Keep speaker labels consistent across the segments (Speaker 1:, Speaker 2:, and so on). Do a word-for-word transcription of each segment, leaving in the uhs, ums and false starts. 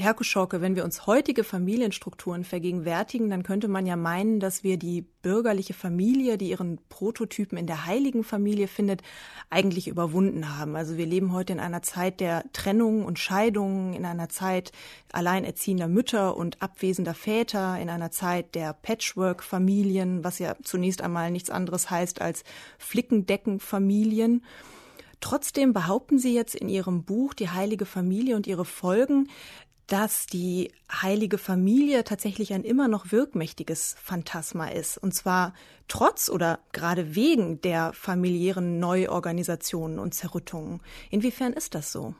Speaker 1: Herr Kuschorke, wenn wir uns heutige Familienstrukturen vergegenwärtigen, dann könnte man ja meinen, dass wir die bürgerliche Familie, die ihren Prototypen in der heiligen Familie findet, eigentlich überwunden haben. Also wir leben heute in einer Zeit der Trennung und Scheidungen, in einer Zeit alleinerziehender Mütter und abwesender Väter, in einer Zeit der Patchwork-Familien, was ja zunächst einmal nichts anderes heißt als Flickendecken-Familien. Trotzdem behaupten Sie jetzt in Ihrem Buch Die heilige Familie und ihre Folgen, dass die heilige Familie tatsächlich ein immer noch wirkmächtiges Phantasma ist. Und zwar trotz oder gerade wegen der familiären Neuorganisationen und Zerrüttungen. Inwiefern ist das so?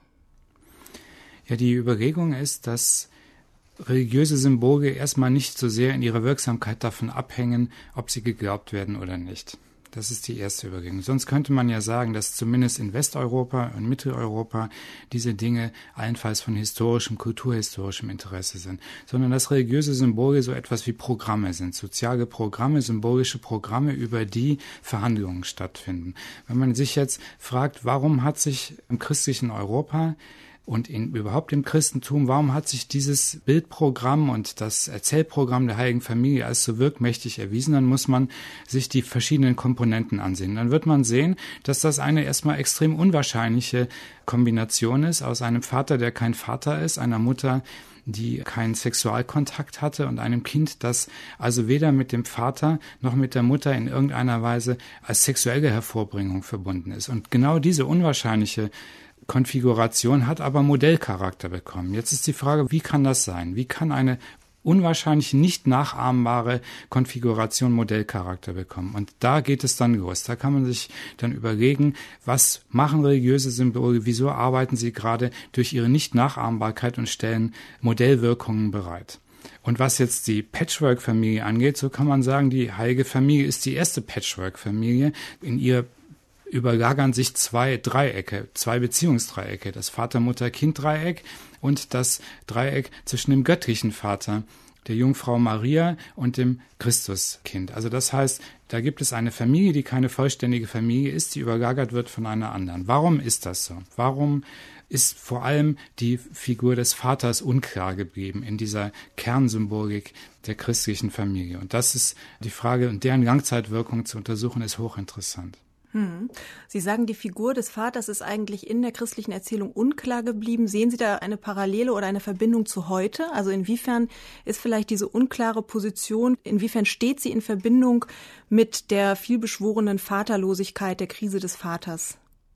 Speaker 2: Ja, die Überlegung ist, dass religiöse Symbole erstmal nicht so sehr in ihrer Wirksamkeit davon abhängen, ob sie geglaubt werden oder nicht. Das ist die erste Überlegung. Sonst könnte man ja sagen, dass zumindest in Westeuropa und Mitteleuropa diese Dinge allenfalls von historischem, kulturhistorischem Interesse sind, sondern dass religiöse Symbole so etwas wie Programme sind, soziale Programme, symbolische Programme, über die Verhandlungen stattfinden. Wenn man sich jetzt fragt, warum hat sich im christlichen Europa und in, überhaupt im Christentum, warum hat sich dieses Bildprogramm und das Erzählprogramm der Heiligen Familie als so wirkmächtig erwiesen, dann muss man sich die verschiedenen Komponenten ansehen. Dann wird man sehen, dass das eine erstmal extrem unwahrscheinliche Kombination ist aus einem Vater, der kein Vater ist, einer Mutter, die keinen Sexualkontakt hatte und einem Kind, das also weder mit dem Vater noch mit der Mutter in irgendeiner Weise als sexuelle Hervorbringung verbunden ist. Und genau diese unwahrscheinliche Konfiguration hat aber Modellcharakter bekommen. Jetzt ist die Frage, wie kann das sein? Wie kann eine unwahrscheinlich nicht nachahmbare Konfiguration Modellcharakter bekommen? Und da geht es dann los. Da kann man sich dann überlegen, was machen religiöse Symbole, wieso arbeiten sie gerade durch ihre Nicht-Nachahmbarkeit und stellen Modellwirkungen bereit. Und was jetzt die Patchwork-Familie angeht, so kann man sagen, die heilige Familie ist die erste Patchwork-Familie. In ihr überlagern sich zwei Dreiecke, zwei Beziehungsdreiecke, das Vater-Mutter-Kind-Dreieck und das Dreieck zwischen dem göttlichen Vater, der Jungfrau Maria und dem Christuskind. Also das heißt, da gibt es eine Familie, die keine vollständige Familie ist, die überlagert wird von einer anderen. Warum ist das so? Warum ist vor allem die Figur des Vaters unklar geblieben in dieser Kernsymbolik der christlichen Familie? Und das ist die Frage, und deren Langzeitwirkung zu untersuchen, ist hochinteressant.
Speaker 1: Hm. Sie sagen, die Figur des Vaters ist eigentlich in der christlichen Erzählung unklar geblieben. Sehen Sie da eine Parallele oder eine Verbindung zu heute? Also inwiefern ist vielleicht diese unklare Position, inwiefern steht sie in Verbindung mit der vielbeschworenen Vaterlosigkeit, der Krise des Vaters?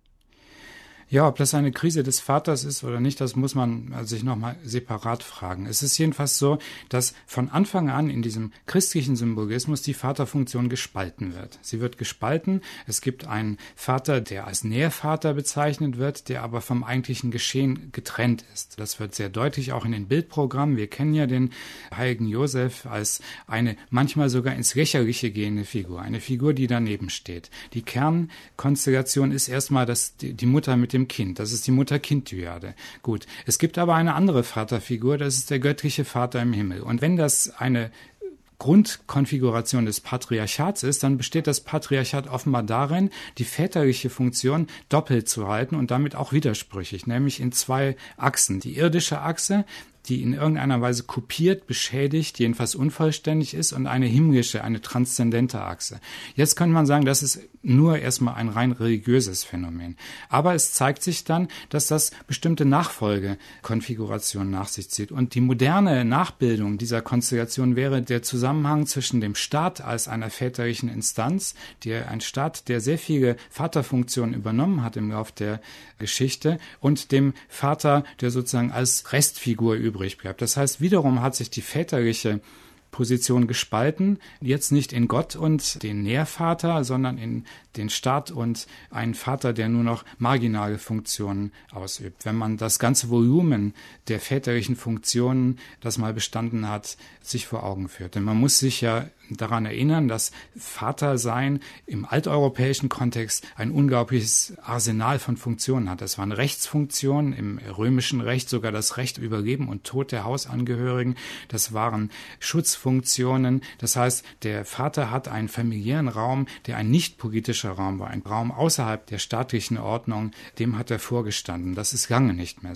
Speaker 2: Ja, ob das eine Krise des Vaters ist oder nicht, das muss man sich nochmal separat fragen. Es ist jedenfalls so, dass von Anfang an in diesem christlichen Symbolismus die Vaterfunktion gespalten wird. Sie wird gespalten. Es gibt einen Vater, der als Nährvater bezeichnet wird, der aber vom eigentlichen Geschehen getrennt ist. Das wird sehr deutlich auch in den Bildprogrammen. Wir kennen ja den heiligen Josef als eine manchmal sogar ins Lächerliche gehende Figur, eine Figur, die daneben steht. Die Kernkonstellation ist erstmal, dass die Mutter mit dem Kind. Das ist die Mutter-Kind-Dyade. Gut. Es gibt aber eine andere Vaterfigur, das ist der göttliche Vater im Himmel. Und wenn das eine Grundkonfiguration des Patriarchats ist, dann besteht das Patriarchat offenbar darin, die väterliche Funktion doppelt zu halten und damit auch widersprüchlich, nämlich in zwei Achsen. Die irdische Achse, die in irgendeiner Weise kopiert, beschädigt, jedenfalls unvollständig ist, und eine himmlische, eine transzendente Achse. Jetzt könnte man sagen, das ist nur erstmal ein rein religiöses Phänomen. Aber es zeigt sich dann, dass das bestimmte Nachfolgekonfigurationen nach sich zieht. Und die moderne Nachbildung dieser Konstellation wäre der Zusammenhang zwischen dem Staat als einer väterlichen Instanz, der ein Staat, der sehr viele Vaterfunktionen übernommen hat im Lauf der Geschichte, und dem Vater, der sozusagen als Restfigur übrig bleibt. Das heißt, wiederum hat sich die väterliche Position gespalten, jetzt nicht in Gott und den Nährvater, sondern in den Staat und einen Vater, der nur noch marginale Funktionen ausübt. Wenn man das ganze Volumen der väterlichen Funktionen, das mal bestanden hat, sich vor Augen führt. Denn man muss sich ja daran erinnern, dass Vatersein im alteuropäischen Kontext ein unglaubliches Arsenal von Funktionen hat. Es waren Rechtsfunktionen, im römischen Recht sogar das Recht über Leben und Tod der Hausangehörigen. Das waren Schutzfunktionen. Das heißt, der Vater hat einen familiären Raum, der ein nicht politischer Raum war, ein Raum außerhalb der staatlichen Ordnung, dem hat er vorgestanden. Das ist lange nicht mehr so.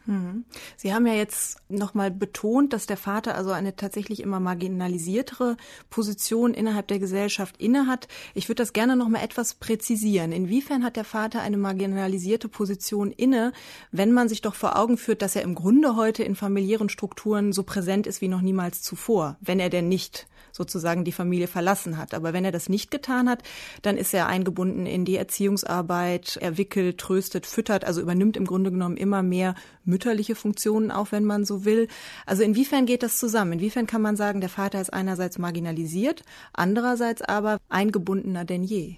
Speaker 1: Sie haben ja jetzt nochmal betont, dass der Vater also eine tatsächlich immer marginalisiertere Position innerhalb der Gesellschaft innehat. Ich würde das gerne nochmal etwas präzisieren. Inwiefern hat der Vater eine marginalisierte Position inne, wenn man sich doch vor Augen führt, dass er im Grunde heute in familiären Strukturen so präsent ist wie noch niemals zuvor, wenn er denn nicht sozusagen die Familie verlassen hat. Aber wenn er das nicht getan hat, dann ist er eingebunden in die Erziehungsarbeit, er wickelt, tröstet, füttert, also übernimmt im Grunde genommen immer mehr mütterliche Funktionen, auch wenn man so will. Also inwiefern geht das zusammen? Inwiefern kann man sagen, der Vater ist einerseits marginalisiert, andererseits aber eingebundener denn je?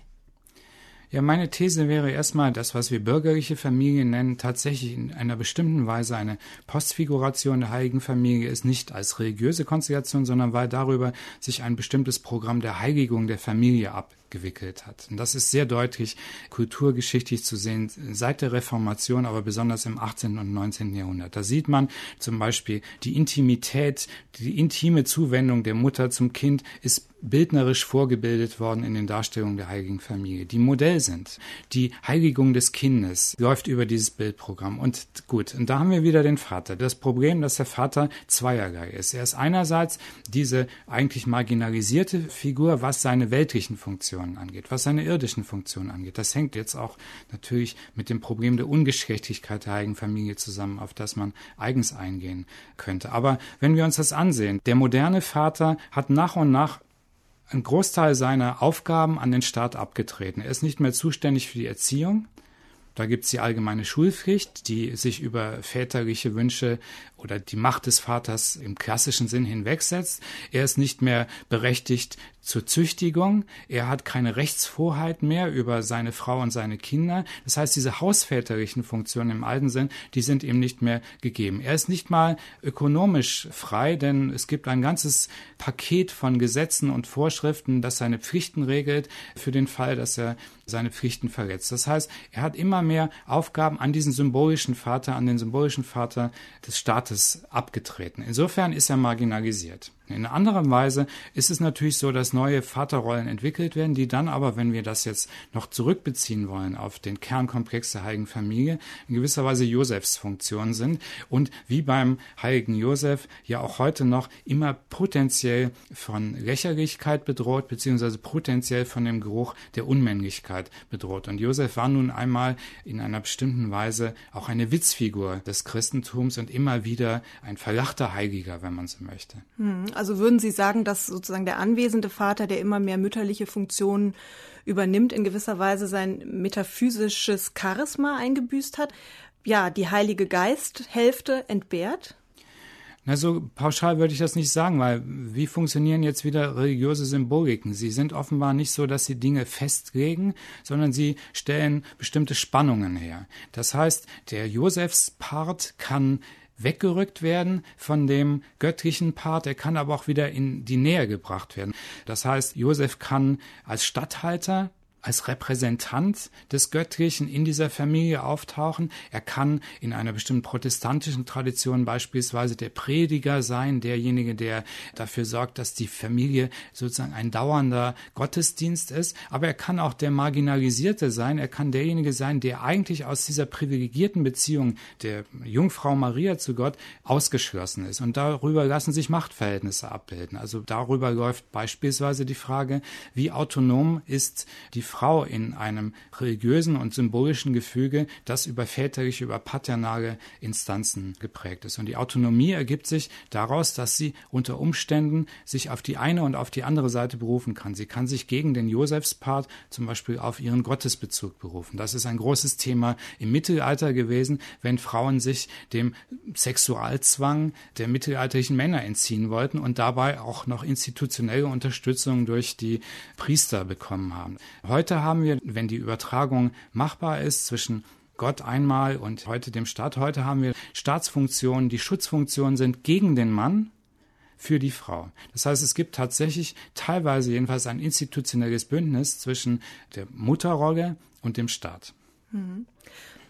Speaker 2: Ja, meine These wäre erstmal, das, was wir bürgerliche Familie nennen, tatsächlich in einer bestimmten Weise eine Postfiguration der heiligen Familie ist, nicht als religiöse Konstellation, sondern weil darüber sich ein bestimmtes Programm der Heiligung der Familie abgewickelt hat. Und das ist sehr deutlich kulturgeschichtlich zu sehen, seit der Reformation, aber besonders im achtzehnten und neunzehnten Jahrhundert. Da sieht man zum Beispiel die Intimität, die intime Zuwendung der Mutter zum Kind ist bildnerisch vorgebildet worden in den Darstellungen der heiligen Familie, die Modell sind. Die Heiligung des Kindes läuft über dieses Bildprogramm. Und gut, und da haben wir wieder den Vater. Das Problem, dass der Vater zweierlei ist. Er ist einerseits diese eigentlich marginalisierte Figur, was seine weltlichen Funktionen angeht, was seine irdischen Funktionen angeht. Das hängt jetzt auch natürlich mit dem Problem der Ungeschlechtlichkeit der heiligen Familie zusammen, auf das man eigens eingehen könnte. Aber wenn wir uns das ansehen, der moderne Vater hat nach und nach einen Großteil seiner Aufgaben an den Staat abgetreten. Er ist nicht mehr zuständig für die Erziehung. Da gibt es die allgemeine Schulpflicht, die sich über väterliche Wünsche oder die Macht des Vaters im klassischen Sinn hinwegsetzt. Er ist nicht mehr berechtigt zur Züchtigung. Er hat keine Rechtsvorheit mehr über seine Frau und seine Kinder. Das heißt, diese hausväterlichen Funktionen im alten Sinn, die sind ihm nicht mehr gegeben. Er ist nicht mal ökonomisch frei, denn es gibt ein ganzes Paket von Gesetzen und Vorschriften, das seine Pflichten regelt, für den Fall, dass er seine Pflichten verletzt. Das heißt, er hat immer mehr Aufgaben an diesen symbolischen Vater, an den symbolischen Vater des Staates abgetreten. Insofern ist er marginalisiert. In einer anderen Weise ist es natürlich so, dass neue Vaterrollen entwickelt werden, die dann aber, wenn wir das jetzt noch zurückbeziehen wollen auf den Kernkomplex der heiligen Familie, in gewisser Weise Josefs Funktion sind und wie beim heiligen Josef ja auch heute noch immer potenziell von Lächerlichkeit bedroht, beziehungsweise potenziell von dem Geruch der Unmännlichkeit bedroht. Und Josef war nun einmal in einer bestimmten Weise auch eine Witzfigur des Christentums und immer wieder ein verlachter Heiliger, wenn man so möchte.
Speaker 1: Hm. Also würden Sie sagen, dass sozusagen der anwesende Vater, der immer mehr mütterliche Funktionen übernimmt, in gewisser Weise sein metaphysisches Charisma eingebüßt hat, ja, die Heilige Geisthälfte entbehrt?
Speaker 2: Na, so pauschal würde ich das nicht sagen, weil wie funktionieren jetzt wieder religiöse Symboliken? Sie sind offenbar nicht so, dass sie Dinge festlegen, sondern sie stellen bestimmte Spannungen her. Das heißt, der Josefspart kann weggerückt werden von dem göttlichen Part, er kann aber auch wieder in die Nähe gebracht werden. Das heißt, Josef kann als Statthalter, als Repräsentant des Göttlichen in dieser Familie auftauchen. Er kann in einer bestimmten protestantischen Tradition beispielsweise der Prediger sein, derjenige, der dafür sorgt, dass die Familie sozusagen ein dauernder Gottesdienst ist. Aber er kann auch der Marginalisierte sein. Er kann derjenige sein, der eigentlich aus dieser privilegierten Beziehung der Jungfrau Maria zu Gott ausgeschlossen ist. Und darüber lassen sich Machtverhältnisse abbilden. Also darüber läuft beispielsweise die Frage, wie autonom ist die Frau in einem religiösen und symbolischen Gefüge, das über väterliche, über paternale Instanzen geprägt ist. Und die Autonomie ergibt sich daraus, dass sie unter Umständen sich auf die eine und auf die andere Seite berufen kann. Sie kann sich gegen den Josefspart zum Beispiel auf ihren Gottesbezug berufen. Das ist ein großes Thema im Mittelalter gewesen, wenn Frauen sich dem Sexualzwang der mittelalterlichen Männer entziehen wollten und dabei auch noch institutionelle Unterstützung durch die Priester bekommen haben. Heute haben wir, wenn die Übertragung machbar ist zwischen Gott einmal und heute dem Staat, heute haben wir Staatsfunktionen, die Schutzfunktionen sind gegen den Mann für die Frau. Das heißt, es gibt tatsächlich teilweise jedenfalls ein institutionelles Bündnis zwischen der Mutterrolle und dem Staat.
Speaker 1: Mhm.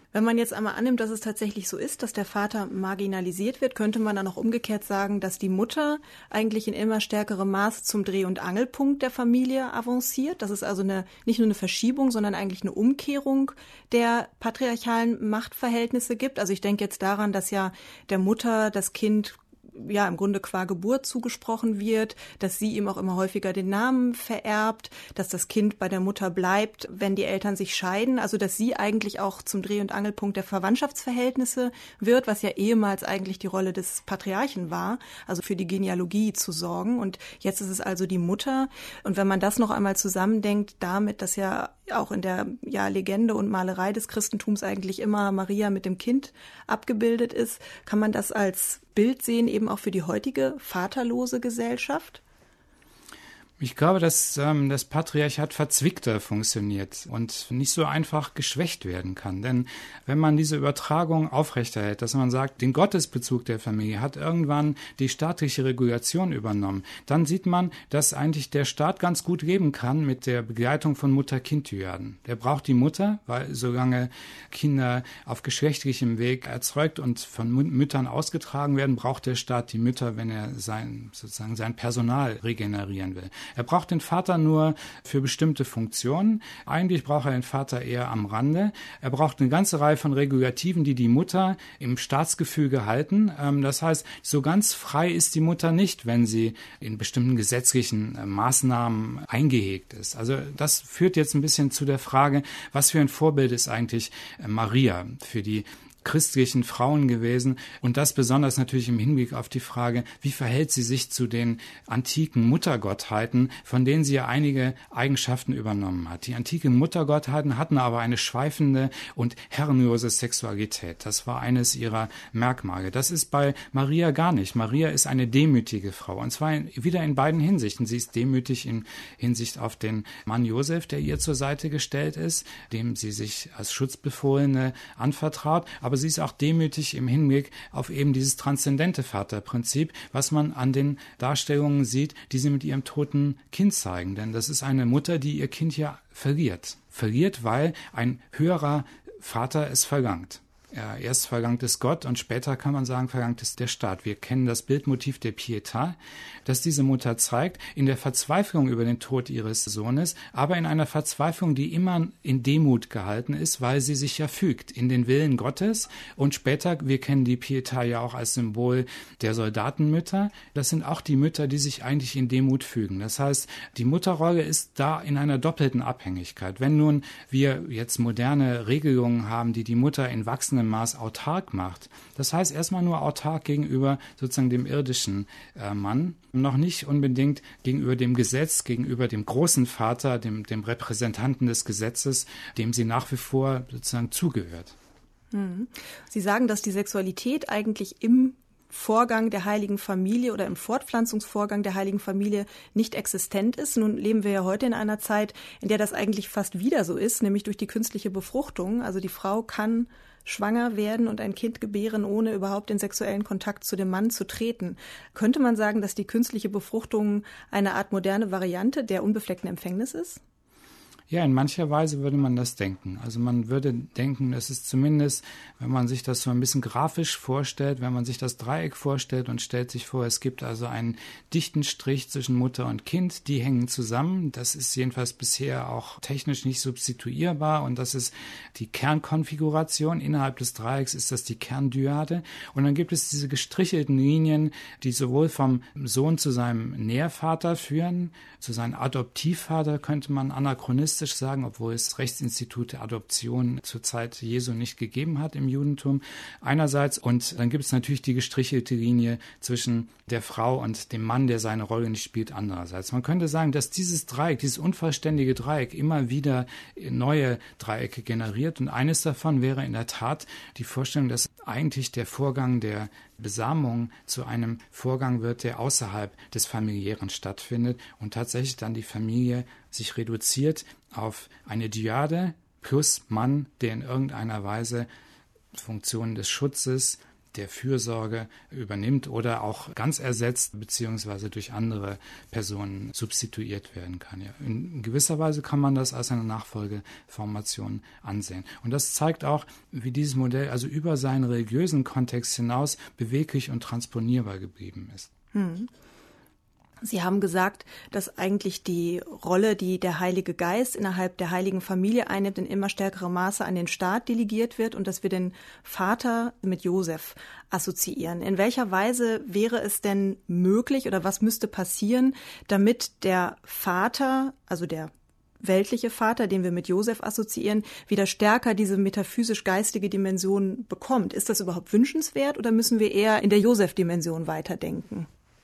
Speaker 1: Wenn man jetzt einmal annimmt, dass es tatsächlich so ist, dass der Vater marginalisiert wird, könnte man dann auch umgekehrt sagen, dass die Mutter eigentlich in immer stärkerem Maß zum Dreh- und Angelpunkt der Familie avanciert. Das ist also eine, nicht nur eine Verschiebung, sondern eigentlich eine Umkehrung der patriarchalen Machtverhältnisse gibt. Also ich denke jetzt daran, dass ja der Mutter das Kind ja im Grunde qua Geburt zugesprochen wird, dass sie ihm auch immer häufiger den Namen vererbt, dass das Kind bei der Mutter bleibt, wenn die Eltern sich scheiden, also dass sie eigentlich auch zum Dreh- und Angelpunkt der Verwandtschaftsverhältnisse wird, was ja ehemals eigentlich die Rolle des Patriarchen war, also für die Genealogie zu sorgen, und jetzt ist es also die Mutter. Und wenn man das noch einmal zusammendenkt damit, dass ja auch in der ja, Legende und Malerei des Christentums eigentlich immer Maria mit dem Kind abgebildet ist, kann man das als Bild sehen, eben auch für die heutige vaterlose Gesellschaft?
Speaker 2: Ich glaube, dass ähm, das Patriarchat verzwickter funktioniert und nicht so einfach geschwächt werden kann. Denn wenn man diese Übertragung aufrechterhält, dass man sagt, den Gottesbezug der Familie hat irgendwann die staatliche Regulation übernommen, dann sieht man, dass eigentlich der Staat ganz gut leben kann mit der Begleitung von Mutter-Kind-Dyaden. Der braucht die Mutter, weil solange Kinder auf geschlechtlichem Weg erzeugt und von Müttern ausgetragen werden, braucht der Staat die Mütter, wenn er sein, sozusagen sein Personal regenerieren will. Er braucht den Vater nur für bestimmte Funktionen. Eigentlich braucht er den Vater eher am Rande. Er braucht eine ganze Reihe von Regulativen, die die Mutter im Staatsgefüge halten. Das heißt, so ganz frei ist die Mutter nicht, wenn sie in bestimmten gesetzlichen Maßnahmen eingehegt ist. Also das führt jetzt ein bisschen zu der Frage, was für ein Vorbild ist eigentlich Maria für die christlichen Frauen gewesen, und das besonders natürlich im Hinblick auf die Frage, wie verhält sie sich zu den antiken Muttergottheiten, von denen sie ja einige Eigenschaften übernommen hat. Die antiken Muttergottheiten hatten aber eine schweifende und herrenlose Sexualität. Das war eines ihrer Merkmale. Das ist bei Maria gar nicht. Maria ist eine demütige Frau, und zwar in, wieder in beiden Hinsichten. Sie ist demütig in Hinsicht auf den Mann Josef, der ihr zur Seite gestellt ist, dem sie sich als Schutzbefohlene anvertraut, aber sie ist auch demütig im Hinblick auf eben dieses transzendente Vaterprinzip, was man an den Darstellungen sieht, die sie mit ihrem toten Kind zeigen. Denn das ist eine Mutter, die ihr Kind ja verliert. Verliert, weil ein höherer Vater es verlangt. Ja, erst verlangt es Gott und später kann man sagen, verlangt es der Staat. Wir kennen das Bildmotiv der Pietà, das diese Mutter zeigt, in der Verzweiflung über den Tod ihres Sohnes, aber in einer Verzweiflung, die immer in Demut gehalten ist, weil sie sich ja fügt in den Willen Gottes. Und später, wir kennen die Pietà ja auch als Symbol der Soldatenmütter. Das sind auch die Mütter, die sich eigentlich in Demut fügen. Das heißt, die Mutterrolle ist da in einer doppelten Abhängigkeit. Wenn nun wir jetzt moderne Regelungen haben, die die Mutter in wachsendem Maß autark macht. Das heißt erstmal nur autark gegenüber sozusagen dem irdischen äh, Mann, noch nicht unbedingt gegenüber dem Gesetz, gegenüber dem großen Vater, dem, dem Repräsentanten des Gesetzes, dem sie nach wie vor sozusagen zugehört.
Speaker 1: Sie sagen, dass die Sexualität eigentlich im Vorgang der heiligen Familie oder im Fortpflanzungsvorgang der heiligen Familie nicht existent ist. Nun leben wir ja heute in einer Zeit, in der das eigentlich fast wieder so ist, nämlich durch die künstliche Befruchtung. Also die Frau kann schwanger werden und ein Kind gebären, ohne überhaupt in sexuellen Kontakt zu dem Mann zu treten. Könnte man sagen, dass die künstliche Befruchtung eine Art moderne Variante der unbefleckten Empfängnis ist?
Speaker 2: Ja, in mancher Weise würde man das denken. Also man würde denken, es ist zumindest, wenn man sich das so ein bisschen grafisch vorstellt, wenn man sich das Dreieck vorstellt und stellt sich vor, es gibt also einen dichten Strich zwischen Mutter und Kind, die hängen zusammen. Das ist jedenfalls bisher auch technisch nicht substituierbar, und das ist die Kernkonfiguration. Innerhalb des Dreiecks ist das die Kerndyade. Und dann gibt es diese gestrichelten Linien, die sowohl vom Sohn zu seinem Nährvater führen, zu seinem Adoptivvater, könnte man anachronistisch sagen, obwohl es Rechtsinstitut der Adoption zur Zeit Jesu nicht gegeben hat im Judentum einerseits, und dann gibt es natürlich die gestrichelte Linie zwischen der Frau und dem Mann, der seine Rolle nicht spielt, andererseits. Man könnte sagen, dass dieses Dreieck, dieses unvollständige Dreieck immer wieder neue Dreiecke generiert, und eines davon wäre in der Tat die Vorstellung, dass eigentlich der Vorgang der Besamung zu einem Vorgang wird, der außerhalb des Familiären stattfindet und tatsächlich dann die Familie sich reduziert auf eine Dyade plus Mann, der in irgendeiner Weise Funktionen des Schutzes, der Fürsorge übernimmt oder auch ganz ersetzt beziehungsweise durch andere Personen substituiert werden kann. Ja, in gewisser Weise kann man das als eine Nachfolgeformation ansehen. Und das zeigt auch, wie dieses Modell also über seinen religiösen Kontext hinaus beweglich und transponierbar geblieben ist.
Speaker 1: Hm. Sie haben gesagt, dass eigentlich die Rolle, die der Heilige Geist innerhalb der heiligen Familie einnimmt, in immer stärkerem Maße an den Staat delegiert wird und dass wir den Vater mit Josef assoziieren. In welcher Weise wäre es denn möglich oder was müsste passieren, damit der Vater, also der weltliche Vater, den wir mit Josef assoziieren, wieder stärker diese metaphysisch-geistige Dimension bekommt? Ist das überhaupt wünschenswert oder müssen wir eher in der Josef-Dimension weiterdenken?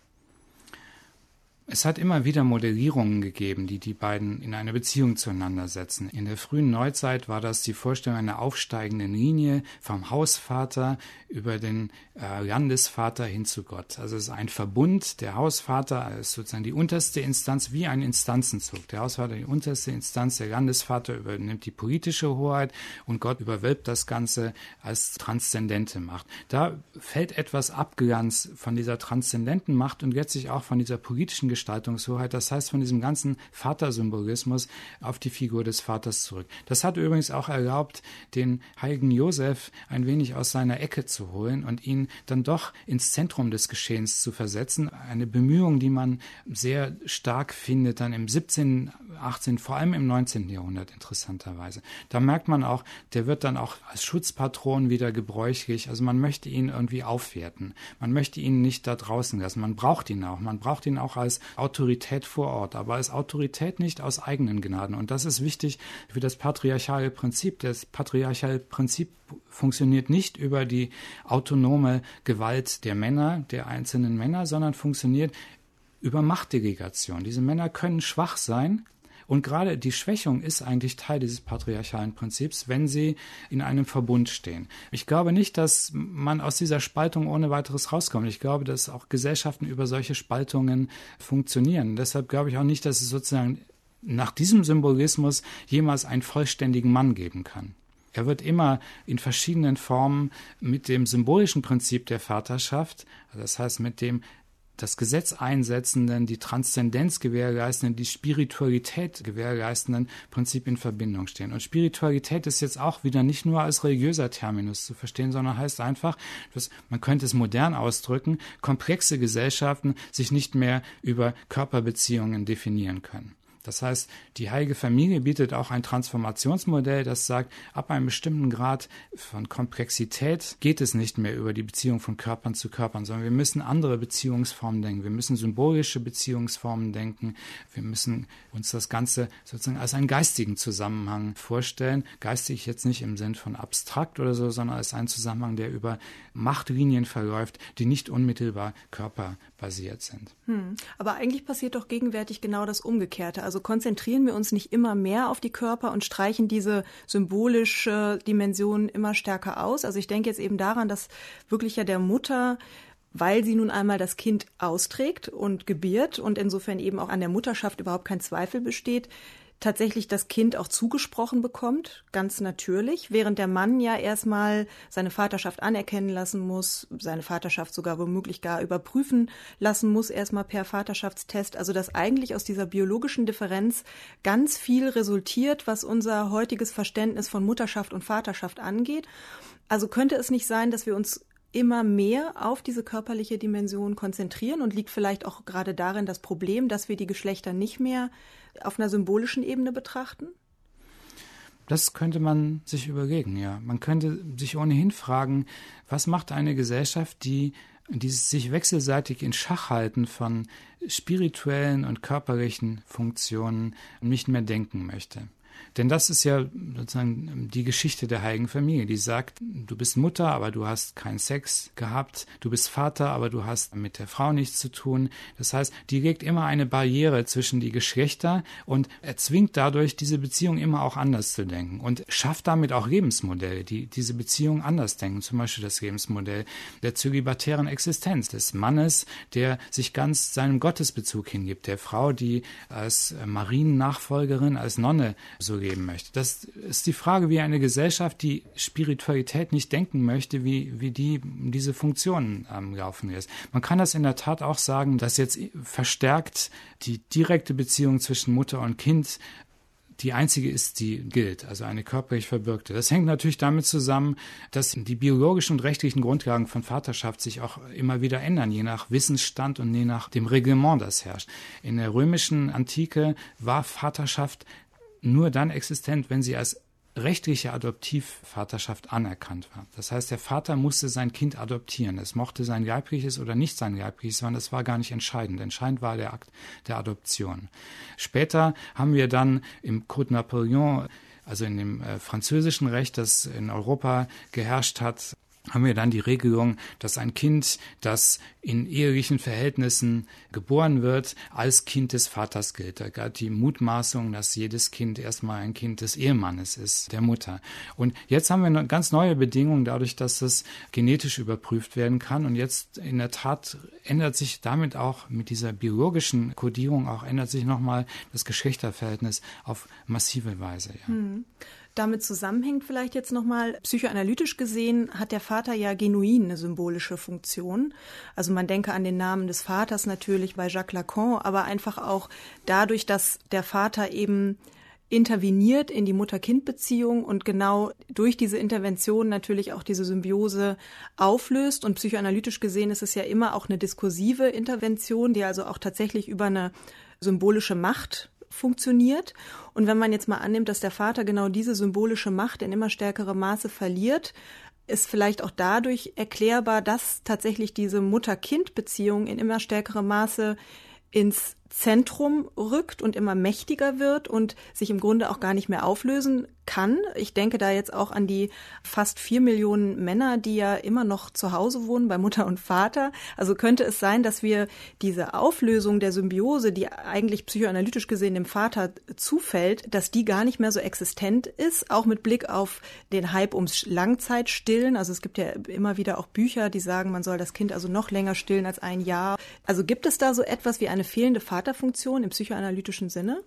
Speaker 2: Es hat immer wieder Modellierungen gegeben, die die beiden in eine Beziehung zueinander setzen. In der frühen Neuzeit war das die Vorstellung einer aufsteigenden Linie vom Hausvater über den äh, Landesvater hin zu Gott. Also es ist ein Verbund. Der Hausvater ist sozusagen die unterste Instanz, wie ein Instanzenzug. Der Hausvater die unterste Instanz, der Landesvater übernimmt die politische Hoheit und Gott überwölbt das Ganze als transzendente Macht. Da fällt etwas ab ganz von dieser transzendenten Macht und letztlich auch von dieser politischen Gestaltungshoheit, das heißt von diesem ganzen Vatersymbolismus auf die Figur des Vaters zurück. Das hat übrigens auch erlaubt, den heiligen Josef ein wenig aus seiner Ecke zu holen und ihn dann doch ins Zentrum des Geschehens zu versetzen. Eine Bemühung, die man sehr stark findet, dann im siebzehnten, achtzehnten, vor allem im neunzehnten Jahrhundert interessanterweise. Da merkt man auch, der wird dann auch als Schutzpatron wieder gebräuchlich. Also man möchte ihn irgendwie aufwerten. Man möchte ihn nicht da draußen lassen. Man braucht ihn auch. Man braucht ihn auch als Autorität vor Ort, aber als Autorität nicht aus eigenen Gnaden. Und das ist wichtig für das patriarchale Prinzip. Das patriarchale Prinzip funktioniert nicht über die autonome Gewalt der Männer, der einzelnen Männer, sondern funktioniert über Machtdelegation. Diese Männer können schwach sein. Und gerade die Schwächung ist eigentlich Teil dieses patriarchalen Prinzips, wenn sie in einem Verbund stehen. Ich glaube nicht, dass man aus dieser Spaltung ohne weiteres rauskommt. Ich glaube, dass auch Gesellschaften über solche Spaltungen funktionieren. Deshalb glaube ich auch nicht, dass es sozusagen nach diesem Symbolismus jemals einen vollständigen Mann geben kann. Er wird immer in verschiedenen Formen mit dem symbolischen Prinzip der Vaterschaft, das heißt mit dem das Gesetz einsetzenden, die Transzendenz gewährleistenden, die Spiritualität gewährleistenden Prinzip in Verbindung stehen. Und Spiritualität ist jetzt auch wieder nicht nur als religiöser Terminus zu verstehen, sondern heißt einfach, dass, man könnte es modern ausdrücken, komplexe Gesellschaften sich nicht mehr über Körperbeziehungen definieren können. Das heißt, die heilige Familie bietet auch ein Transformationsmodell, das sagt, ab einem bestimmten Grad von Komplexität geht es nicht mehr über die Beziehung von Körpern zu Körpern, sondern wir müssen andere Beziehungsformen denken. Wir müssen symbolische Beziehungsformen denken. Wir müssen uns das Ganze sozusagen als einen geistigen Zusammenhang vorstellen. Geistig jetzt nicht im Sinn von abstrakt oder so, sondern als einen Zusammenhang, der über Machtlinien verläuft, die nicht unmittelbar körperbasiert sind.
Speaker 1: Hm. Aber eigentlich passiert doch gegenwärtig genau das Umgekehrte. Also konzentrieren wir uns nicht immer mehr auf die Körper und streichen diese symbolische Dimension immer stärker aus. Also ich denke jetzt eben daran, dass wirklich ja der Mutter, weil sie nun einmal das Kind austrägt und gebiert und insofern eben auch an der Mutterschaft überhaupt kein Zweifel besteht, tatsächlich das Kind auch zugesprochen bekommt, ganz natürlich, während der Mann ja erstmal seine Vaterschaft anerkennen lassen muss, seine Vaterschaft sogar womöglich gar überprüfen lassen muss, erstmal per Vaterschaftstest. Also dass eigentlich aus dieser biologischen Differenz ganz viel resultiert, was unser heutiges Verständnis von Mutterschaft und Vaterschaft angeht. Also könnte es nicht sein, dass wir uns immer mehr auf diese körperliche Dimension konzentrieren und liegt vielleicht auch gerade darin das Problem, dass wir die Geschlechter nicht mehr auf einer symbolischen Ebene betrachten?
Speaker 2: Das könnte man sich überlegen, ja. Man könnte sich ohnehin fragen, was macht eine Gesellschaft, die dieses sich wechselseitig in Schach halten von spirituellen und körperlichen Funktionen nicht mehr denken möchte? Denn das ist ja sozusagen die Geschichte der heiligen Familie, die sagt, du bist Mutter, aber du hast keinen Sex gehabt, du bist Vater, aber du hast mit der Frau nichts zu tun. Das heißt, die legt immer eine Barriere zwischen die Geschlechter und erzwingt dadurch, diese Beziehung immer auch anders zu denken und schafft damit auch Lebensmodelle, die diese Beziehung anders denken. Zum Beispiel das Lebensmodell der zölibatären Existenz, des Mannes, der sich ganz seinem Gottesbezug hingibt, der Frau, die als Mariennachfolgerin, als Nonne so geben möchte. Das ist die Frage, wie eine Gesellschaft, die Spiritualität nicht denken möchte, wie, wie die diese Funktionen ähm, laufen lässt. Man kann das in der Tat auch sagen, dass jetzt verstärkt die direkte Beziehung zwischen Mutter und Kind die einzige ist, die gilt, also eine körperlich verbürgte. Das hängt natürlich damit zusammen, dass die biologischen und rechtlichen Grundlagen von Vaterschaft sich auch immer wieder ändern, je nach Wissensstand und je nach dem Reglement, das herrscht. In der römischen Antike war Vaterschaft nur dann existent, wenn sie als rechtliche Adoptivvaterschaft anerkannt war. Das heißt, der Vater musste sein Kind adoptieren. Es mochte sein leibliches oder nicht sein leibliches, sondern das war gar nicht entscheidend. Entscheidend war der Akt der Adoption. Später haben wir dann im Code Napoleon, also in dem äh, französischen Recht, das in Europa geherrscht hat, haben wir dann die Regelung, dass ein Kind, das in ehelichen Verhältnissen geboren wird, als Kind des Vaters gilt. Da galt die Mutmaßung, dass jedes Kind erstmal ein Kind des Ehemannes ist, der Mutter. Und jetzt haben wir eine ganz neue Bedingungen, dadurch, dass es genetisch überprüft werden kann. Und jetzt in der Tat ändert sich damit auch mit dieser biologischen Kodierung auch ändert sich nochmal das Geschlechterverhältnis auf massive Weise. Ja.
Speaker 1: Hm. Damit zusammenhängt vielleicht jetzt nochmal, psychoanalytisch gesehen hat der Vater ja genuin eine symbolische Funktion. Also man denke an den Namen des Vaters natürlich bei Jacques Lacan, aber einfach auch dadurch, dass der Vater eben interveniert in die Mutter-Kind-Beziehung und genau durch diese Intervention natürlich auch diese Symbiose auflöst. Und psychoanalytisch gesehen ist es ja immer auch eine diskursive Intervention, die also auch tatsächlich über eine symbolische Macht funktioniert. Und wenn man jetzt mal annimmt, dass der Vater genau diese symbolische Macht in immer stärkerem Maße verliert, ist vielleicht auch dadurch erklärbar, dass tatsächlich diese Mutter-Kind-Beziehung in immer stärkerem Maße ins Zentrum rückt und immer mächtiger wird und sich im Grunde auch gar nicht mehr auflösen kann. Ich denke da jetzt auch an die fast vier Millionen Männer, die ja immer noch zu Hause wohnen bei Mutter und Vater. Also könnte es sein, dass wir diese Auflösung der Symbiose, die eigentlich psychoanalytisch gesehen dem Vater zufällt, dass die gar nicht mehr so existent ist, auch mit Blick auf den Hype ums Langzeitstillen. Also es gibt ja immer wieder auch Bücher, die sagen, man soll das Kind also noch länger stillen als ein Jahr. Also gibt es da so etwas wie eine fehlende Vaterfunktion im psychoanalytischen Sinne?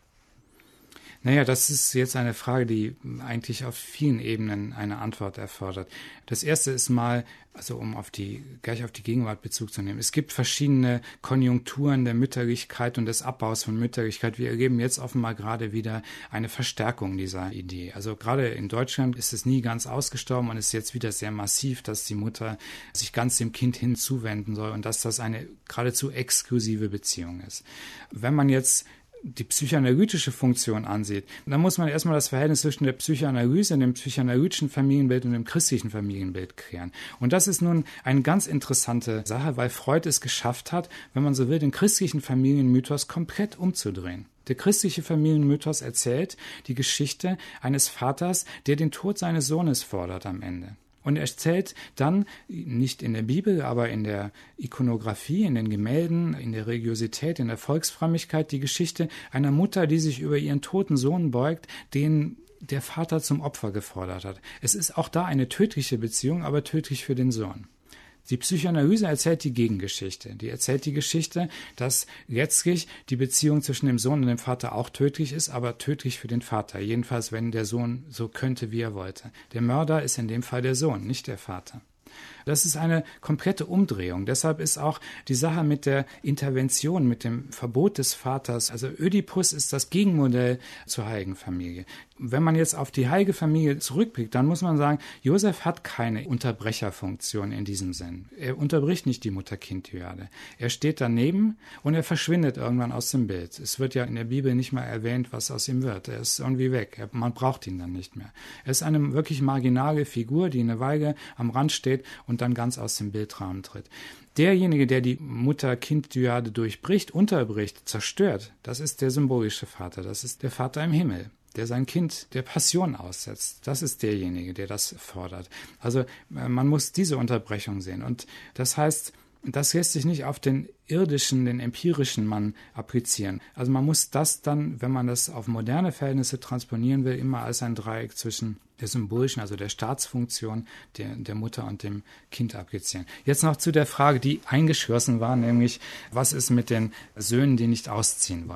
Speaker 2: Naja, das ist jetzt eine Frage, die eigentlich auf vielen Ebenen eine Antwort erfordert. Das erste ist mal, also um auf die, gleich auf die Gegenwart Bezug zu nehmen. Es gibt verschiedene Konjunkturen der Mütterlichkeit und des Abbaus von Mütterlichkeit. Wir erleben jetzt offenbar gerade wieder eine Verstärkung dieser Idee. Also gerade in Deutschland ist es nie ganz ausgestorben und ist jetzt wieder sehr massiv, dass die Mutter sich ganz dem Kind hinzuwenden soll und dass das eine geradezu exklusive Beziehung ist. Wenn man jetzt die psychoanalytische Funktion ansieht, dann muss man erstmal das Verhältnis zwischen der Psychoanalyse, dem psychoanalytischen Familienbild und dem christlichen Familienbild klären. Und das ist nun eine ganz interessante Sache, weil Freud es geschafft hat, wenn man so will, den christlichen Familienmythos komplett umzudrehen. Der christliche Familienmythos erzählt die Geschichte eines Vaters, der den Tod seines Sohnes fordert am Ende. Und er erzählt dann, nicht in der Bibel, aber in der Ikonografie, in den Gemälden, in der Religiosität, in der Volksfrömmigkeit, die Geschichte einer Mutter, die sich über ihren toten Sohn beugt, den der Vater zum Opfer gefordert hat. Es ist auch da eine tödliche Beziehung, aber tödlich für den Sohn. Die Psychoanalyse erzählt die Gegengeschichte. Die erzählt die Geschichte, dass letztlich die Beziehung zwischen dem Sohn und dem Vater auch tödlich ist, aber tödlich für den Vater. Jedenfalls, wenn der Sohn so könnte, wie er wollte. Der Mörder ist in dem Fall der Sohn, nicht der Vater. Das ist eine komplette Umdrehung. Deshalb ist auch die Sache mit der Intervention, mit dem Verbot des Vaters, also Ödipus ist das Gegenmodell zur heiligen Familie. Wenn man jetzt auf die heilige Familie zurückblickt, dann muss man sagen, Josef hat keine Unterbrecherfunktion in diesem Sinn. Er unterbricht nicht die Mutter-Kind-Dyade. Er steht daneben und er verschwindet irgendwann aus dem Bild. Es wird ja in der Bibel nicht mal erwähnt, was aus ihm wird. Er ist irgendwie weg. Er, man braucht ihn dann nicht mehr. Er ist eine wirklich marginale Figur, die eine Weile am Rand steht und dann ganz aus dem Bildrahmen tritt. Derjenige, der die Mutter-Kind-Dyade durchbricht, unterbricht, zerstört, das ist der symbolische Vater. Das ist der Vater im Himmel, der sein Kind der Passion aussetzt. Das ist derjenige, der das fordert. Also man muss diese Unterbrechung sehen. Und das heißt, das lässt sich nicht auf den irdischen, den empirischen Mann applizieren. Also man muss das dann, wenn man das auf moderne Verhältnisse transponieren will, immer als ein Dreieck zwischen der symbolischen, also der Staatsfunktion der, der Mutter und dem Kind applizieren. Jetzt noch zu der Frage, die eingeschlossen war, nämlich was ist mit den Söhnen, die nicht ausziehen wollen?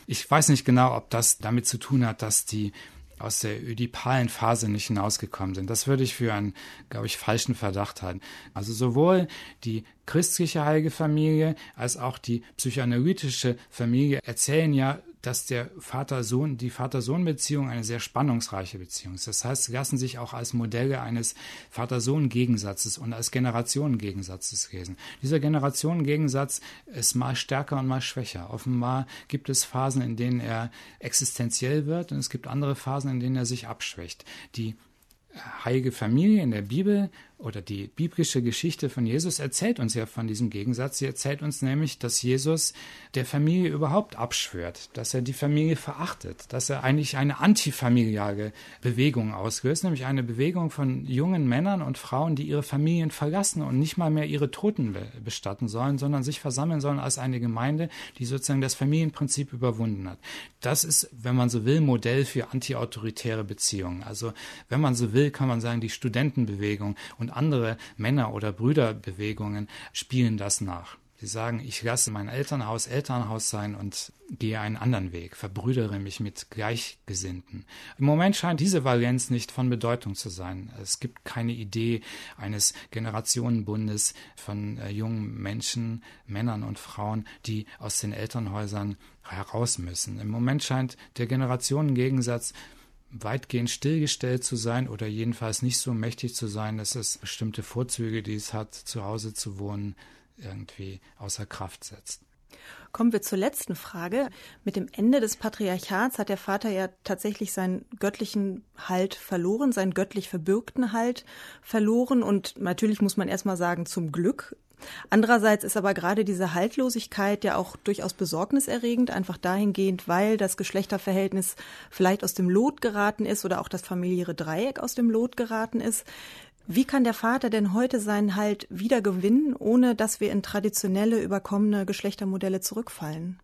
Speaker 2: Ich weiß nicht genau, ob das damit zu tun hat, dass die aus der ödipalen Phase nicht hinausgekommen sind. Das würde ich für einen, glaube ich, falschen Verdacht halten. Also sowohl die christliche heilige Familie als auch die psychoanalytische Familie erzählen ja, dass der Vater-Sohn, die Vater-Sohn-Beziehung eine sehr spannungsreiche Beziehung ist. Das heißt, sie lassen sich auch als Modelle eines Vater-Sohn-Gegensatzes und als Generationen-Gegensatzes lesen. Dieser Generationen-Gegensatz ist mal stärker und mal schwächer. Offenbar gibt es Phasen, in denen er existenziell wird, und es gibt andere Phasen, in denen er sich abschwächt. Die heilige Familie in der Bibel oder die biblische Geschichte von Jesus erzählt uns ja von diesem Gegensatz. Sie erzählt uns nämlich, dass Jesus der Familie überhaupt abschwört, dass er die Familie verachtet, dass er eigentlich eine antifamiliale Bewegung auslöst, nämlich eine Bewegung von jungen Männern und Frauen, die ihre Familien verlassen und nicht mal mehr ihre Toten be- bestatten sollen, sondern sich versammeln sollen als eine Gemeinde, die sozusagen das Familienprinzip überwunden hat. Das ist, wenn man so will, Modell für antiautoritäre Beziehungen. Also wenn man so will, kann man sagen, die Studentenbewegung und andere Männer- oder Brüderbewegungen spielen das nach. Sie sagen, ich lasse mein Elternhaus Elternhaus sein und gehe einen anderen Weg, verbrüdere mich mit Gleichgesinnten. Im Moment scheint diese Valenz nicht von Bedeutung zu sein. Es gibt keine Idee eines Generationenbundes von äh, jungen Menschen, Männern und Frauen, die aus den Elternhäusern heraus müssen. Im Moment scheint der Generationengegensatz weitgehend stillgestellt zu sein oder jedenfalls nicht so mächtig zu sein, dass es bestimmte Vorzüge, die es hat, zu Hause zu wohnen, irgendwie außer Kraft setzt.
Speaker 1: Kommen wir zur letzten Frage. Mit dem Ende des Patriarchats hat der Vater ja tatsächlich seinen göttlichen Halt verloren, seinen göttlich verbürgten Halt verloren. Und natürlich muss man erstmal sagen, zum Glück. Andererseits ist aber gerade diese Haltlosigkeit ja auch durchaus besorgniserregend, einfach dahingehend, weil das Geschlechterverhältnis vielleicht aus dem Lot geraten ist oder auch das familiäre Dreieck aus dem Lot geraten ist. Wie kann der Vater denn heute seinen Halt wieder gewinnen, ohne dass wir in traditionelle, überkommene Geschlechtermodelle zurückfallen?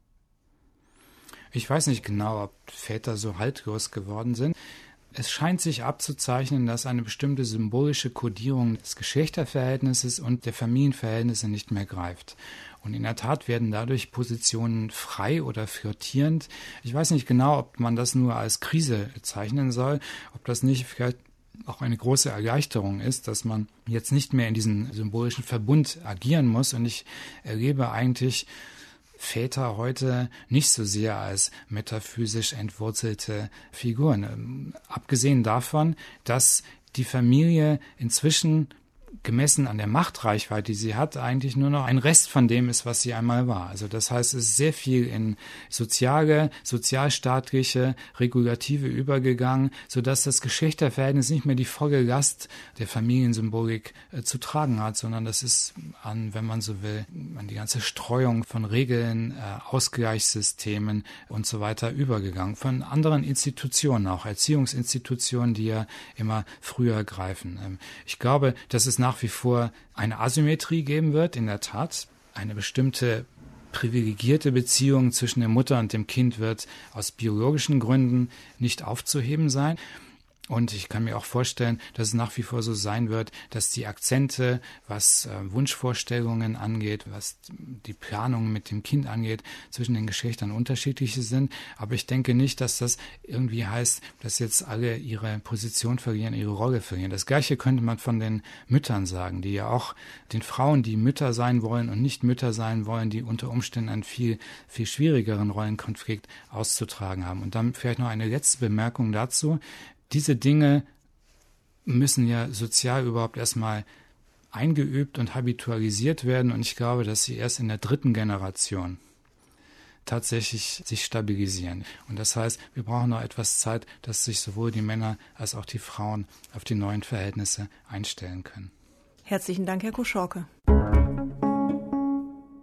Speaker 2: Ich weiß nicht genau, ob Väter so haltlos geworden sind. Es scheint sich abzuzeichnen, dass eine bestimmte symbolische Kodierung des Geschlechterverhältnisses und der Familienverhältnisse nicht mehr greift. Und in der Tat werden dadurch Positionen frei oder flirtierend. Ich weiß nicht genau, ob man das nur als Krise bezeichnen soll, ob das nicht vielleicht auch eine große Erleichterung ist, dass man jetzt nicht mehr in diesem symbolischen Verbund agieren muss. Und ich erlebe eigentlich Väter heute nicht so sehr als metaphysisch entwurzelte Figuren. Ähm, abgesehen davon, dass die Familie inzwischen gemessen an der Machtreichweite, die sie hat, eigentlich nur noch ein Rest von dem ist, was sie einmal war. Also das heißt, es ist sehr viel in soziale, sozialstaatliche Regulative übergegangen, sodass das Geschlechterverhältnis nicht mehr die volle Last der Familiensymbolik äh, zu tragen hat, sondern das ist an, wenn man so will, an die ganze Streuung von Regeln, äh, Ausgleichssystemen und so weiter übergegangen. Von anderen Institutionen, auch Erziehungsinstitutionen, die ja immer früher greifen. Ähm, ich glaube, dass es nach wie vor eine Asymmetrie geben wird, in der Tat. Eine bestimmte privilegierte Beziehung zwischen der Mutter und dem Kind wird aus biologischen Gründen nicht aufzuheben sein. Und ich kann mir auch vorstellen, dass es nach wie vor so sein wird, dass die Akzente, was äh, Wunschvorstellungen angeht, was die Planung mit dem Kind angeht, zwischen den Geschlechtern unterschiedliche sind. Aber ich denke nicht, dass das irgendwie heißt, dass jetzt alle ihre Position verlieren, ihre Rolle verlieren. Das Gleiche könnte man von den Müttern sagen, die ja auch den Frauen, die Mütter sein wollen und nicht Mütter sein wollen, die unter Umständen einen viel, viel schwierigeren Rollenkonflikt auszutragen haben. Und dann vielleicht noch eine letzte Bemerkung dazu. Diese Dinge müssen ja sozial überhaupt erstmal eingeübt und habitualisiert werden. Und ich glaube, dass sie erst in der dritten Generation tatsächlich sich stabilisieren. Und das heißt, wir brauchen noch etwas Zeit, dass sich sowohl die Männer als auch die Frauen auf die neuen Verhältnisse einstellen können.
Speaker 1: Herzlichen Dank, Herr Koschorke.